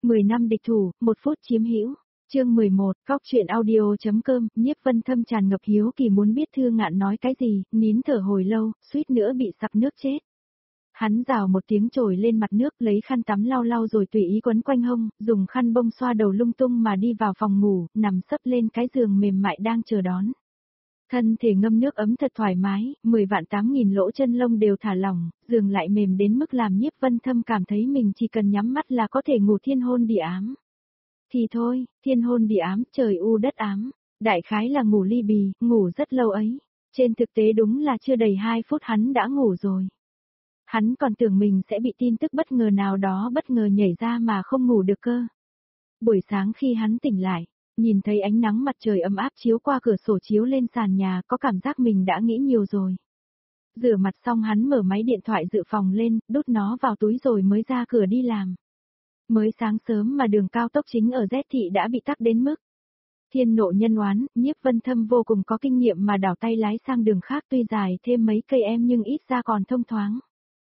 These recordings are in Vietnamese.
10 năm địch thủ, 1 phút chiếm hữu. Chương 11, Góc truyện audio.com, Nhiếp Vân Thâm tràn ngập hiếu kỳ muốn biết Thư Ngạn nói cái gì, nín thở hồi lâu, suýt nữa bị sặc nước chết. Hắn rào một tiếng trồi lên mặt nước, lấy khăn tắm lau lau rồi tùy ý quấn quanh hông, dùng khăn bông xoa đầu lung tung mà đi vào phòng ngủ, nằm sấp lên cái giường mềm mại đang chờ đón. Thân thể ngâm nước ấm thật thoải mái, 10.000 lỗ chân lông đều thả lỏng, giường lại mềm đến mức làm Nhiếp Vân Thâm cảm thấy mình chỉ cần nhắm mắt là có thể ngủ thiên hôn địa ám. Thì thôi, thiên hôn địa ám, trời u đất ám, đại khái là ngủ ly bì, ngủ rất lâu ấy. Trên thực tế đúng là chưa đầy 2 phút hắn đã ngủ rồi. Hắn còn tưởng mình sẽ bị tin tức bất ngờ nào đó bất ngờ nhảy ra mà không ngủ được cơ. Buổi sáng khi hắn tỉnh lại, nhìn thấy ánh nắng mặt trời ấm áp chiếu qua cửa sổ chiếu lên sàn nhà, có cảm giác mình đã nghĩ nhiều rồi. Rửa mặt xong hắn mở máy điện thoại dự phòng lên, đút nó vào túi rồi mới ra cửa đi làm. Mới sáng sớm mà đường cao tốc chính ở Z thị đã bị tắc đến mức thiên nộ nhân oán. Nhiếp Vân Thâm vô cùng có kinh nghiệm mà đảo tay lái sang đường khác, tuy dài thêm mấy cây em nhưng ít ra còn thông thoáng.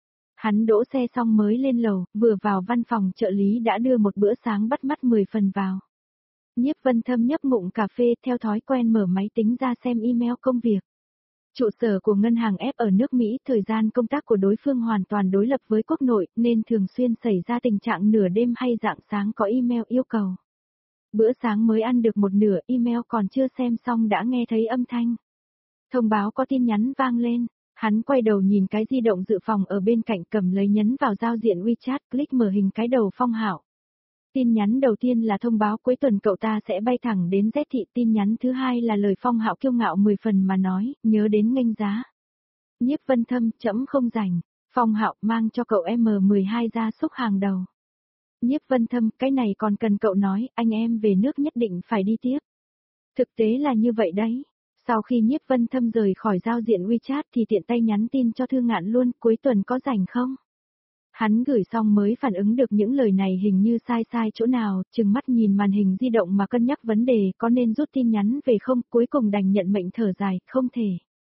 Hắn đỗ xe xong mới lên lầu, vừa vào văn phòng trợ lý đã đưa một bữa sáng bắt mắt 10 phần vào. Nhiếp Vân Thâm nhấp ngụm cà phê, theo thói quen mở máy tính ra xem email công việc. Trụ sở của ngân hàng F ở nước Mỹ, thời gian công tác của đối phương hoàn toàn đối lập với quốc nội, nên thường xuyên xảy ra tình trạng nửa đêm hay rạng sáng có email yêu cầu. Bữa sáng mới ăn được một nửa, email còn chưa xem xong đã nghe thấy âm thanh. Thông báo có tin nhắn vang lên. Hắn quay đầu nhìn cái di động dự phòng ở bên cạnh, cầm lấy nhấn vào giao diện WeChat, click mở hình cái đầu Phong Hạo. Tin nhắn đầu tiên là thông báo cuối tuần cậu ta sẽ bay thẳng đến Z thị, tin nhắn thứ hai là lời Phong Hạo kiêu ngạo 10 phần mà nói, nhớ đến nghênh giá. Nhiếp Vân Thâm, trẫm không rảnh. Phong Hạo, mang cho cậu M12 gia súc hàng đầu. Nhiếp Vân Thâm, cái này còn cần cậu nói, anh em về nước nhất định phải đi tiếp. Thực tế là như vậy đấy. Sau khi Nhiếp Vân Thâm rời khỏi giao diện WeChat thì tiện tay nhắn tin cho Thư Ngạn luôn, cuối tuần có rảnh không? Hắn gửi xong mới phản ứng được những lời này hình như sai chỗ nào, chừng mắt nhìn màn hình di động mà cân nhắc vấn đề có nên rút tin nhắn về không, cuối cùng đành nhận mệnh thở dài, không thể.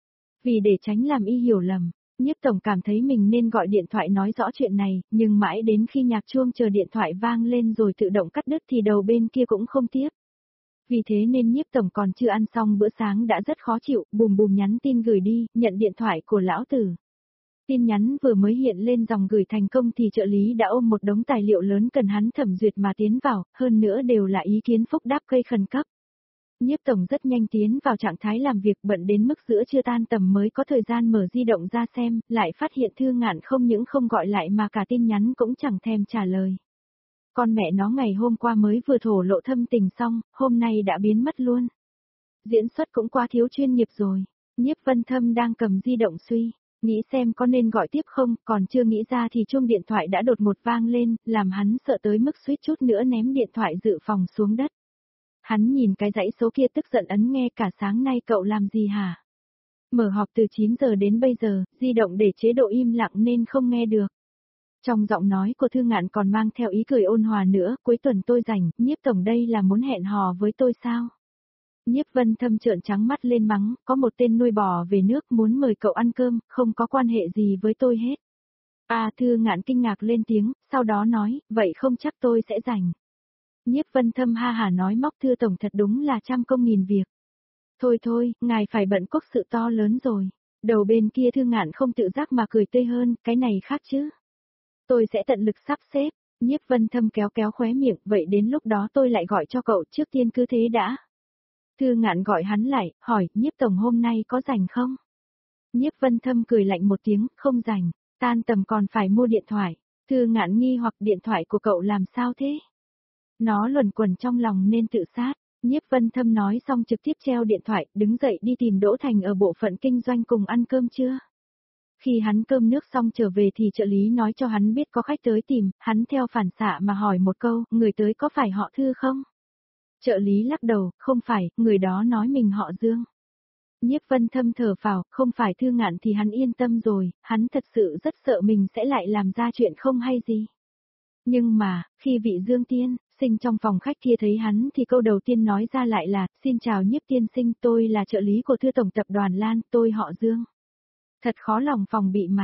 Vì để tránh làm y hiểu lầm, Nhiếp Tổng cảm thấy mình nên gọi điện thoại nói rõ chuyện này, nhưng mãi đến khi nhạc chuông chờ điện thoại vang lên rồi tự động cắt đứt thì đầu bên kia cũng không tiếp. Vì thế nên Nhiếp Tổng còn chưa ăn xong bữa sáng đã rất khó chịu, bùm nhắn tin gửi đi, nhận điện thoại của lão tử. Tin nhắn vừa mới hiện lên dòng gửi thành công thì trợ lý đã ôm một đống tài liệu lớn cần hắn thẩm duyệt mà tiến vào, hơn nữa đều là ý kiến phúc đáp cây khẩn cấp. Nhiếp Tổng rất nhanh tiến vào trạng thái làm việc, bận đến mức giữa trưa tan tầm mới có thời gian mở di động ra xem, lại phát hiện Thư Ngạn không những không gọi lại mà cả tin nhắn cũng chẳng thèm trả lời. Con mẹ nó ngày hôm qua mới vừa thổ lộ thâm tình xong, hôm nay đã biến mất luôn. Diễn xuất cũng quá thiếu chuyên nghiệp rồi. Nhiếp Vân Thâm đang cầm di động suy, nghĩ xem có nên gọi tiếp không, còn chưa nghĩ ra thì chuông điện thoại đã đột một vang lên, làm hắn sợ tới mức suýt chút nữa ném điện thoại dự phòng xuống đất. Hắn nhìn cái dãy số kia tức giận ấn nghe, cả sáng nay cậu làm gì hả? Mở họp từ 9 giờ đến bây giờ, di động để chế độ im lặng nên không nghe được. Trong giọng nói của Thư Ngạn còn mang theo ý cười ôn hòa nữa, cuối tuần tôi rảnh, Nhiếp Tổng đây là muốn hẹn hò với tôi sao? Nhiếp Vân Thâm trợn trắng mắt lên mắng, có một tên nuôi bò về nước muốn mời cậu ăn cơm, không có quan hệ gì với tôi hết. Thư Ngạn kinh ngạc lên tiếng, sau đó nói, vậy không chắc tôi sẽ rảnh. Nhiếp Vân Thâm ha hả nói, móc Thư Tổng thật đúng là trăm công nghìn việc. Thôi, ngài phải bận quốc sự to lớn rồi. Đầu bên kia Thư Ngạn không tự giác mà cười tươi hơn, cái này khác chứ. Tôi sẽ tận lực sắp xếp. Nhiếp Vân Thâm kéo khóe miệng, vậy đến lúc đó tôi lại gọi cho cậu, trước tiên cứ thế đã. Thư Ngạn gọi hắn lại, hỏi, Nhiếp Tổng hôm nay có rảnh không? Nhiếp Vân Thâm cười lạnh một tiếng, không rảnh, tan tầm còn phải mua điện thoại. Thư Ngạn nghi hoặc, điện thoại của cậu làm sao thế? Nó luẩn quẩn trong lòng nên tự sát. Nhiếp Vân Thâm nói xong trực tiếp treo điện thoại, đứng dậy đi tìm Đỗ Thành ở bộ phận kinh doanh cùng ăn cơm trưa. Khi hắn cơm nước xong trở về thì trợ lý nói cho hắn biết có khách tới tìm, hắn theo phản xạ mà hỏi một câu, người tới có phải họ Thư không? Trợ lý lắc đầu, không phải, người đó nói mình họ Dương. Nhiếp Vân Thâm thở phào, không phải Thư Ngạn thì hắn yên tâm rồi, hắn thật sự rất sợ mình sẽ lại làm ra chuyện không hay gì. Nhưng mà, khi vị Dương tiên sinh trong phòng khách kia thấy hắn thì câu đầu tiên nói ra lại là, xin chào Nhiếp tiên sinh, tôi là trợ lý của Thư Tổng tập đoàn Lan, tôi họ Dương. Thật khó lòng phòng bị mà.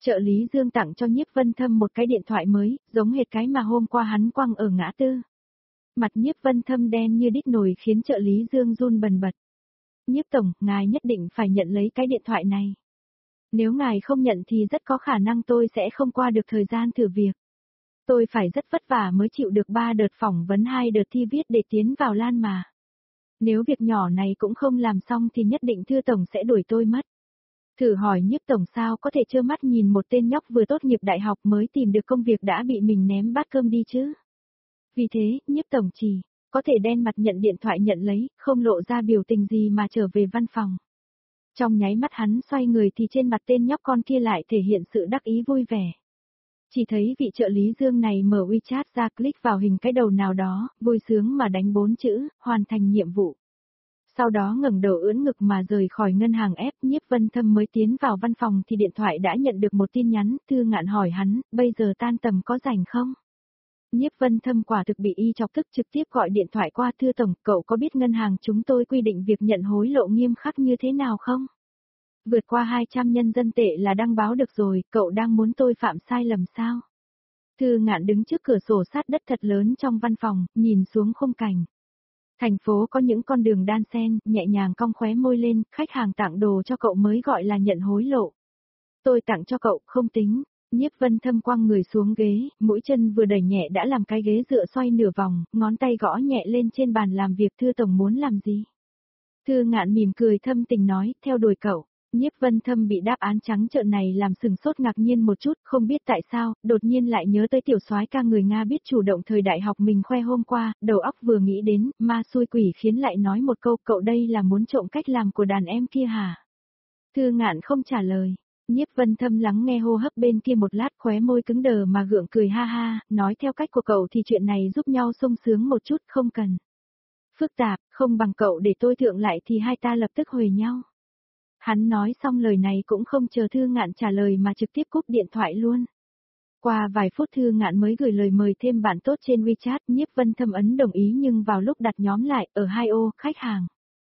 Trợ lý Dương tặng cho Nhiếp Vân Thâm một cái điện thoại mới, giống hệt cái mà hôm qua hắn quăng ở ngã tư. Mặt Nhiếp Vân Thâm đen như đít nồi khiến trợ lý Dương run bần bật. Nhiếp tổng, ngài nhất định phải nhận lấy cái điện thoại này. Nếu ngài không nhận thì rất có khả năng tôi sẽ không qua được thời gian thử việc. Tôi phải rất vất vả mới chịu được 3 đợt phỏng vấn 2 đợt thi viết để tiến vào Lan mà. Nếu việc nhỏ này cũng không làm xong thì nhất định Thư tổng sẽ đuổi tôi mất. Thử hỏi Nhiếp tổng sao có thể trơ mắt nhìn một tên nhóc vừa tốt nghiệp đại học mới tìm được công việc đã bị mình ném bát cơm đi chứ. Vì thế, Nhiếp tổng chỉ có thể đen mặt nhận điện thoại nhận lấy, không lộ ra biểu tình gì mà trở về văn phòng. Trong nháy mắt hắn xoay người thì trên mặt tên nhóc con kia lại thể hiện sự đắc ý vui vẻ. Chỉ thấy vị trợ lý Dương này mở WeChat ra click vào hình cái đầu nào đó, vui sướng mà đánh 4 chữ, hoàn thành nhiệm vụ. Sau đó ngẩng đầu ưỡn ngực mà rời khỏi ngân hàng ép. Nhiếp Vân Thâm mới tiến vào văn phòng thì điện thoại đã nhận được một tin nhắn, Thư Ngạn hỏi hắn, bây giờ tan tầm có rảnh không? Nhiếp Vân Thâm quả thực bị y chọc tức trực tiếp gọi điện thoại qua, Thư tổng, cậu có biết ngân hàng chúng tôi quy định việc nhận hối lộ nghiêm khắc như thế nào không? Vượt qua 200 nhân dân tệ là đăng báo được rồi, cậu đang muốn tôi phạm sai lầm sao? Thư Ngạn đứng trước cửa sổ sát đất thật lớn trong văn phòng, nhìn xuống khung cảnh. Thành phố có những con đường đan xen, nhẹ nhàng cong khóe môi lên, khách hàng tặng đồ cho cậu mới gọi là nhận hối lộ. Tôi tặng cho cậu, không tính. Nhiếp Vân Thâm quăng người xuống ghế, mũi chân vừa đẩy nhẹ đã làm cái ghế dựa xoay nửa vòng, ngón tay gõ nhẹ lên trên bàn làm việc. Thư tổng muốn làm gì? Thư Ngạn mỉm cười thâm tình nói, theo đuổi cậu. Nhiếp Vân Thâm bị đáp án trắng trợn này làm sừng sốt ngạc nhiên một chút, không biết tại sao, đột nhiên lại nhớ tới tiểu soái ca người Nga biết chủ động thời đại học mình khoe hôm qua, đầu óc vừa nghĩ đến, ma xui quỷ khiến lại nói một câu, cậu đây là muốn trộm cách làm của đàn em kia hả? Thư Ngạn không trả lời. Nhiếp Vân Thâm lắng nghe hô hấp bên kia một lát, khóe môi cứng đờ mà gượng cười ha ha, nói theo cách của cậu thì chuyện này giúp nhau sung sướng một chút, không cần phức tạp, không bằng cậu để tôi thượng lại thì hai ta lập tức huề nhau. Hắn nói xong lời này cũng không chờ Thư Ngạn trả lời mà trực tiếp cúp điện thoại luôn. Qua vài phút Thư Ngạn mới gửi lời mời thêm bạn tốt trên WeChat, Nhiếp Vân Thâm ấn đồng ý nhưng vào lúc đặt nhóm lại, ở 2 ô, khách hàng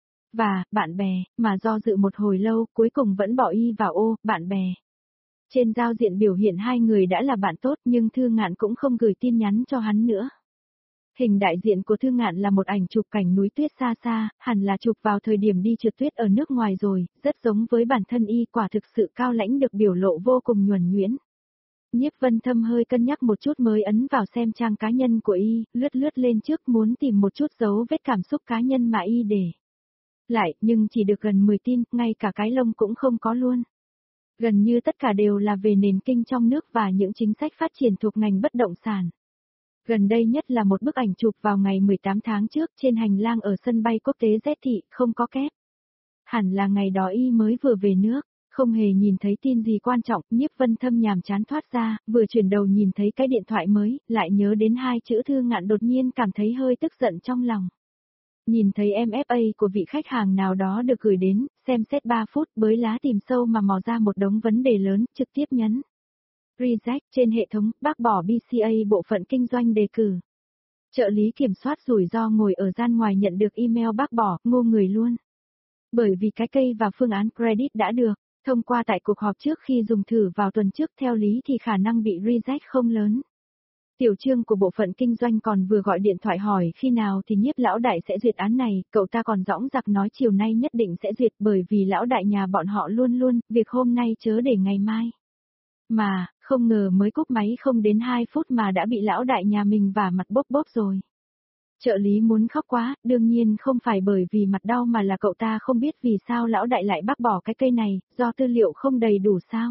và bạn bè, mà do dự một hồi lâu, cuối cùng vẫn bỏ y vào ô, bạn bè. Trên giao diện biểu hiện hai người đã là bạn tốt nhưng Thư Ngạn cũng không gửi tin nhắn cho hắn nữa. Hình đại diện của Thư Ngạn là một ảnh chụp cảnh núi tuyết xa xa, hẳn là chụp vào thời điểm đi trượt tuyết ở nước ngoài rồi, rất giống với bản thân y, quả thực sự cao lãnh được biểu lộ vô cùng nhuần nhuyễn. Nhiếp Vân Thâm hơi cân nhắc một chút mới ấn vào xem trang cá nhân của y, lướt lên trước muốn tìm một chút dấu vết cảm xúc cá nhân mà y để lại, nhưng chỉ được gần 10 tin, ngay cả cái lông cũng không có luôn. Gần như tất cả đều là về nền kinh trong nước và những chính sách phát triển thuộc ngành bất động sản. Gần đây nhất là một bức ảnh chụp vào ngày 18 tháng trước trên hành lang ở sân bay quốc tế Z Thị, không có kép. Hẳn là ngày đó y mới vừa về nước, không hề nhìn thấy tin gì quan trọng. Nhiếp Vân Thâm nhàm chán thoát ra, vừa chuyển đầu nhìn thấy cái điện thoại mới, lại nhớ đến hai chữ Thư Ngạn, đột nhiên cảm thấy hơi tức giận trong lòng. Nhìn thấy MFA của vị khách hàng nào đó được gửi đến, xem xét 3 phút bới lá tìm sâu mà mò ra một đống vấn đề lớn, trực tiếp nhấn Reject trên hệ thống, bác bỏ BCA bộ phận kinh doanh đề cử. Trợ lý kiểm soát rủi ro ngồi ở gian ngoài nhận được email bác bỏ, ngô người luôn. Bởi vì cái cây và phương án credit đã được thông qua tại cuộc họp trước khi dùng thử vào tuần trước, theo lý thì khả năng bị reject không lớn. Tiểu Trương của bộ phận kinh doanh còn vừa gọi điện thoại hỏi khi nào thì Nhiếp lão đại sẽ duyệt án này, cậu ta còn dõng dạc nói chiều nay nhất định sẽ duyệt, bởi vì lão đại nhà bọn họ luôn, việc hôm nay chớ để ngày mai. Mà, không ngờ mới cúp máy không đến 2 phút mà đã bị lão đại nhà mình vả mặt bốp rồi. Trợ lý muốn khóc quá, đương nhiên không phải bởi vì mặt đau mà là cậu ta không biết vì sao lão đại lại bác bỏ cái cây này, do tư liệu không đầy đủ sao?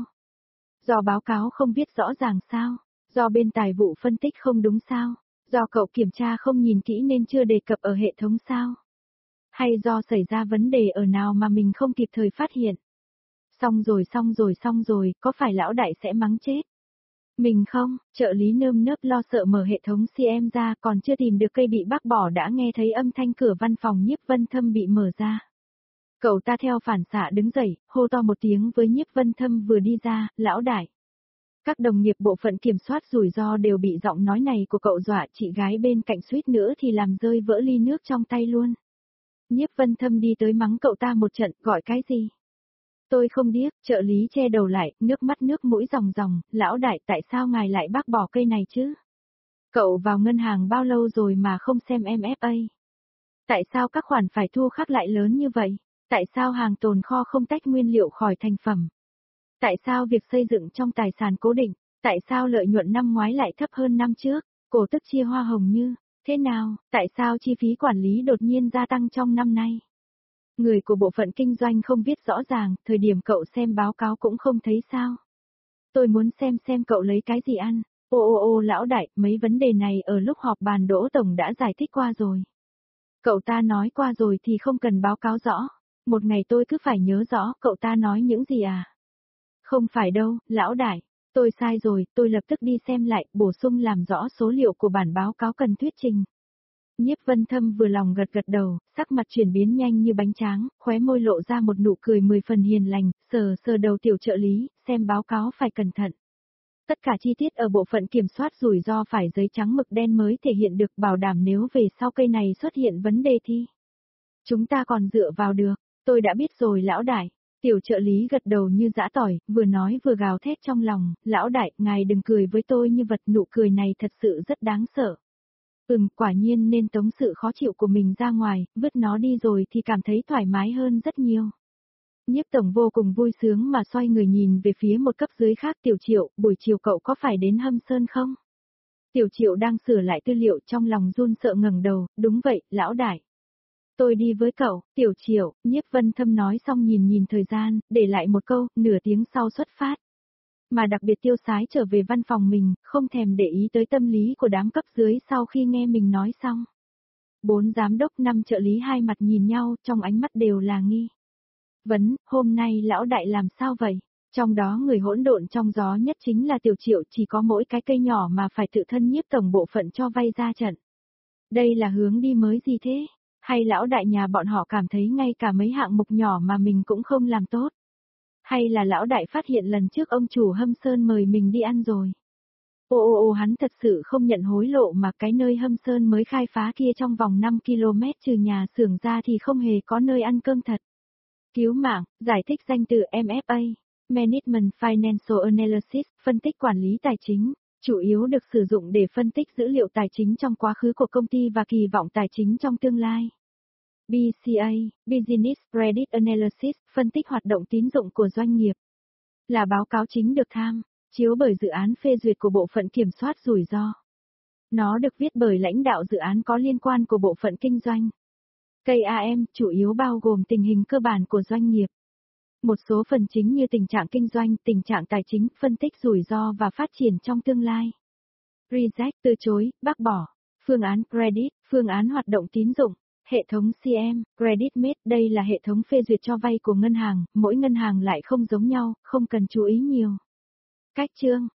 Do báo cáo không viết rõ ràng sao? Do bên tài vụ phân tích không đúng sao? Do cậu kiểm tra không nhìn kỹ nên chưa đề cập ở hệ thống sao? Hay do xảy ra vấn đề ở nào mà mình không kịp thời phát hiện? Xong rồi, có phải lão đại sẽ mắng chết? Mình không, trợ lý nơm nớp lo sợ mở hệ thống CM ra, còn chưa tìm được cây bị bác bỏ đã nghe thấy âm thanh cửa văn phòng Nhiếp Vân Thâm bị mở ra. Cậu ta theo phản xạ đứng dậy, hô to một tiếng với Nhiếp Vân Thâm vừa đi ra, lão đại. Các đồng nghiệp bộ phận kiểm soát rủi ro đều bị giọng nói này của cậu dọa, chị gái bên cạnh suýt nữa thì làm rơi vỡ ly nước trong tay luôn. Nhiếp Vân Thâm đi tới mắng cậu ta một trận, gọi cái gì? Tôi không điếc, trợ lý che đầu lại, nước mắt nước mũi ròng ròng, lão đại tại sao ngài lại bác bỏ cây này chứ? Cậu vào ngân hàng bao lâu rồi mà không xem MFA? Tại sao các khoản phải thu khác lại lớn như vậy? Tại sao hàng tồn kho không tách nguyên liệu khỏi thành phẩm? Tại sao việc xây dựng trong tài sản cố định? Tại sao lợi nhuận năm ngoái lại thấp hơn năm trước? Cổ tức chia hoa hồng như thế nào? Tại sao chi phí quản lý đột nhiên gia tăng trong năm nay? Người của bộ phận kinh doanh không viết rõ ràng, thời điểm cậu xem báo cáo cũng không thấy sao. Tôi muốn xem cậu lấy cái gì ăn. Ô lão đại, mấy vấn đề này ở lúc họp bàn Đỗ Tổng đã giải thích qua rồi. Cậu ta nói qua rồi thì không cần báo cáo rõ. Một ngày tôi cứ phải nhớ rõ cậu ta nói những gì à. Không phải đâu, lão đại. Tôi sai rồi, tôi lập tức đi xem lại, bổ sung làm rõ số liệu của bản báo cáo cần thuyết trình. Nhiếp Vân Thâm vừa lòng gật gật đầu, sắc mặt chuyển biến nhanh như bánh tráng, khóe môi lộ ra một nụ cười 10 phần hiền lành, sờ sờ đầu tiểu trợ lý, xem báo cáo phải cẩn thận. Tất cả chi tiết ở bộ phận kiểm soát rủi ro phải giấy trắng mực đen mới thể hiện được, bảo đảm nếu về sau cây này xuất hiện vấn đề thì chúng ta còn dựa vào được. Tôi đã biết rồi lão đại. Tiểu trợ lý gật đầu như giã tỏi, vừa nói vừa gào thét trong lòng, lão đại, ngài đừng cười với tôi như vật, nụ cười này thật sự rất đáng sợ. Quả nhiên nên tống sự khó chịu của mình ra ngoài, vứt nó đi rồi thì cảm thấy thoải mái hơn rất nhiều. Nhiếp tổng vô cùng vui sướng mà xoay người nhìn về phía một cấp dưới khác. Tiểu Triệu, buổi chiều cậu có phải đến Hâm Sơn không? Tiểu Triệu đang sửa lại tư liệu, trong lòng run sợ ngẩng đầu, đúng vậy, lão đại. Tôi đi với cậu. Tiểu Triệu, Nhiếp Vân Thâm nói xong nhìn thời gian, để lại một câu, nửa tiếng sau xuất phát. Mà đặc biệt tiêu sái trở về văn phòng mình, không thèm để ý tới tâm lý của đám cấp dưới sau khi nghe mình nói xong. 4 giám đốc 5 trợ lý hai mặt nhìn nhau, trong ánh mắt đều là nghi vấn, hôm nay lão đại làm sao vậy? Trong đó người hỗn độn trong gió nhất chính là Tiểu Triệu, chỉ có mỗi cái cây nhỏ mà phải tự thân Nhiếp tổng bộ phận cho vay ra trận. Đây là hướng đi mới gì thế? Hay lão đại nhà bọn họ cảm thấy ngay cả mấy hạng mục nhỏ mà mình cũng không làm tốt? Hay là lão đại phát hiện lần trước ông chủ Hâm Sơn mời mình đi ăn rồi? Hắn thật sự không nhận hối lộ mà cái nơi Hâm Sơn mới khai phá kia trong vòng 5 km trừ nhà xưởng ra thì không hề có nơi ăn cơm thật. Cứu mạng, giải thích danh từ MFA, Management Financial Analysis, phân tích quản lý tài chính, chủ yếu được sử dụng để phân tích dữ liệu tài chính trong quá khứ của công ty và kỳ vọng tài chính trong tương lai. BCA, Business Credit Analysis, phân tích hoạt động tín dụng của doanh nghiệp. Là báo cáo chính được tham chiếu bởi dự án phê duyệt của bộ phận kiểm soát rủi ro. Nó được viết bởi lãnh đạo dự án có liên quan của bộ phận kinh doanh. KAM chủ yếu bao gồm tình hình cơ bản của doanh nghiệp. Một số phần chính như tình trạng kinh doanh, tình trạng tài chính, phân tích rủi ro và phát triển trong tương lai. Reject từ chối, bác bỏ. Phương án credit, phương án hoạt động tín dụng. Hệ thống CM, CreditMate, đây là hệ thống phê duyệt cho vay của ngân hàng, mỗi ngân hàng lại không giống nhau, không cần chú ý nhiều. Cách chương